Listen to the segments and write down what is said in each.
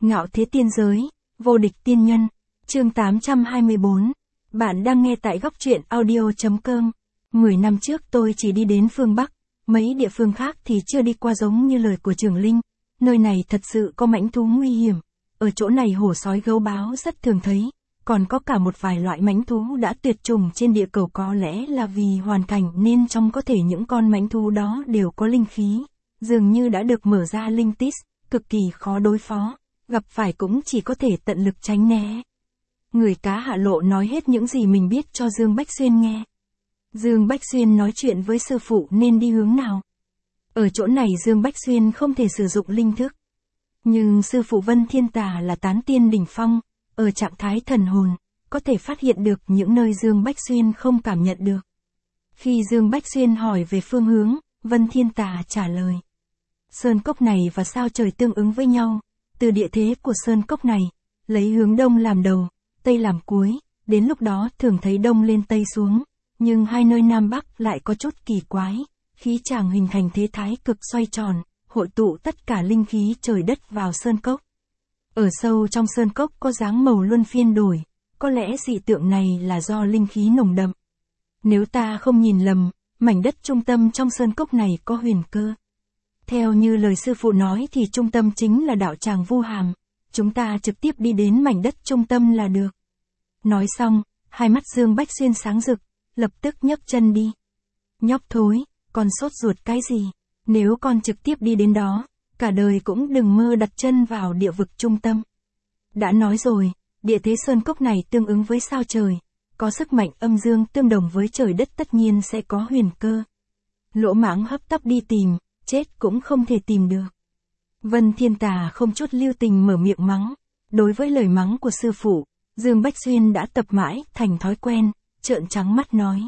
Ngạo thế tiên giới, vô địch tiên nhân, chương 824. Bạn đang nghe tại góc truyện audio.com. 10 năm trước tôi chỉ đi đến phương Bắc, mấy địa phương khác thì chưa đi qua giống như lời của Trường Linh. Nơi này thật sự có mãnh thú nguy hiểm. Ở chỗ này hổ sói gấu báo rất thường thấy, còn có cả một vài loại mãnh thú đã tuyệt chủng trên địa cầu, có lẽ là vì hoàn cảnh nên trong có thể những con mãnh thú đó đều có linh khí, dường như đã được mở ra linh tích, cực kỳ khó đối phó, gặp phải cũng chỉ có thể tận lực tránh né. Người cá Hạ Lộ nói hết những gì mình biết cho Dương Bách Xuyên nghe. Dương Bách Xuyên nói chuyện với sư phụ nên đi hướng nào. Ở chỗ này Dương Bách Xuyên không thể sử dụng linh thức. Nhưng sư phụ Vân Thiên Tà là tán tiên đỉnh phong, ở trạng thái thần hồn, có thể phát hiện được những nơi Dương Bách Xuyên không cảm nhận được. Khi Dương Bách Xuyên hỏi về phương hướng, Vân Thiên Tà trả lời. Sơn cốc này và sao trời tương ứng với nhau, từ địa thế của sơn cốc này, lấy hướng đông làm đầu, tây làm cuối, đến lúc đó thường thấy đông lên tây xuống, nhưng hai nơi nam bắc lại có chút kỳ quái, khí tràng hình thành thế thái cực xoay tròn, hội tụ tất cả linh khí trời đất vào sơn cốc. Ở sâu trong sơn cốc có dáng màu luân phiên đổi, có lẽ dị tượng này là do linh khí nồng đậm. Nếu ta không nhìn lầm, mảnh đất trung tâm trong sơn cốc này có huyền cơ. Theo như lời sư phụ nói thì trung tâm chính là đạo tràng Vu Hàm, chúng ta trực tiếp đi đến mảnh đất trung tâm là được. Nói xong, hai mắt Dương Bách Xuyên sáng rực, lập tức nhấc chân đi. Nhóc thối, con sốt ruột cái gì? Nếu con trực tiếp đi đến đó, cả đời cũng đừng mơ đặt chân vào địa vực trung tâm. Đã nói rồi, địa thế sơn cốc này tương ứng với sao trời, có sức mạnh âm dương tương đồng với trời đất, tất nhiên sẽ có huyền cơ. Lỗ mãng hấp tấp đi tìm, chết cũng không thể tìm được. Vân Thiên Tà không chút lưu tình mở miệng mắng. Đối với lời mắng của sư phụ, Dương Bách Xuyên đã tập mãi thành thói quen, trợn trắng mắt nói.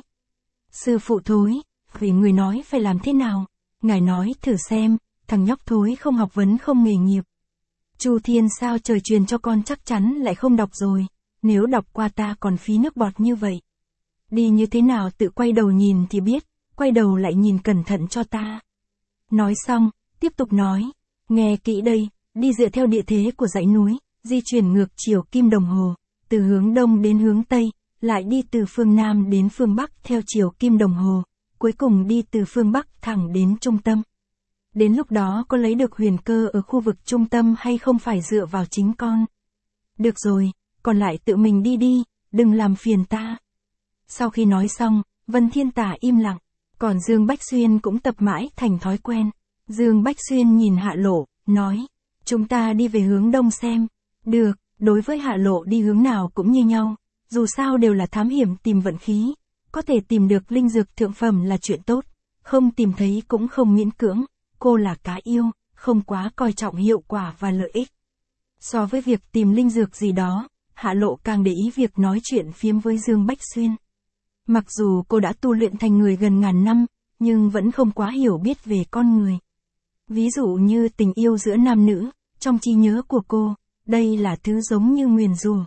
Sư phụ thối, vì người nói phải làm thế nào? Ngài nói thử xem, thằng nhóc thối không học vấn không nghề nghiệp. Chu Thiên sao trời truyền cho con chắc chắn lại không đọc rồi, nếu đọc qua ta còn phí nước bọt như vậy. Đi như thế nào tự quay đầu nhìn thì biết, quay đầu lại nhìn cẩn thận cho ta. Nói xong, tiếp tục nói, nghe kỹ đây, đi dựa theo địa thế của dãy núi, di chuyển ngược chiều kim đồng hồ, từ hướng đông đến hướng tây, lại đi từ phương nam đến phương bắc theo chiều kim đồng hồ, cuối cùng đi từ phương bắc thẳng đến trung tâm. Đến lúc đó có lấy được huyền cơ ở khu vực trung tâm hay không phải dựa vào chính con. Được rồi, còn lại tự mình đi đi, đừng làm phiền ta. Sau khi nói xong, Vân Thiên Tà im lặng, còn Dương Bách Xuyên cũng tập mãi thành thói quen. Dương Bách Xuyên nhìn Hạ Lộ, nói, chúng ta đi về hướng đông xem. Được, đối với Hạ Lộ đi hướng nào cũng như nhau, dù sao đều là thám hiểm tìm vận khí, có thể tìm được linh dược thượng phẩm là chuyện tốt, không tìm thấy cũng không miễn cưỡng, cô là cá yêu, không quá coi trọng hiệu quả và lợi ích. So với việc tìm linh dược gì đó, Hạ Lộ càng để ý việc nói chuyện phiếm với Dương Bách Xuyên. Mặc dù cô đã tu luyện thành người gần ngàn năm, nhưng vẫn không quá hiểu biết về con người. Ví dụ như tình yêu giữa nam nữ, trong trí nhớ của cô, đây là thứ giống như nguyền rủa.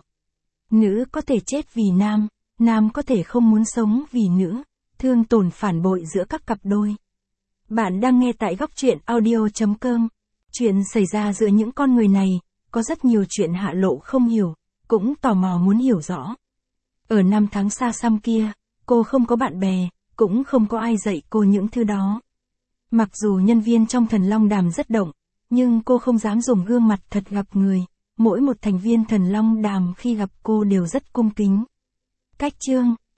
Nữ có thể chết vì nam, nam có thể không muốn sống vì nữ, thương tổn phản bội giữa các cặp đôi. Bạn đang nghe tại góc truyện audio.com. Chuyện xảy ra giữa những con người này, có rất nhiều chuyện Hạ Lộ không hiểu, cũng tò mò muốn hiểu rõ. Ở năm tháng xa xăm kia, cô không có bạn bè, cũng không có ai dạy cô những thứ đó. Mặc dù nhân viên trong Thần Long Đàm rất động, nhưng cô không dám dùng gương mặt thật gặp người, mỗi một thành viên Thần Long Đàm khi gặp cô đều rất cung kính. Cách chương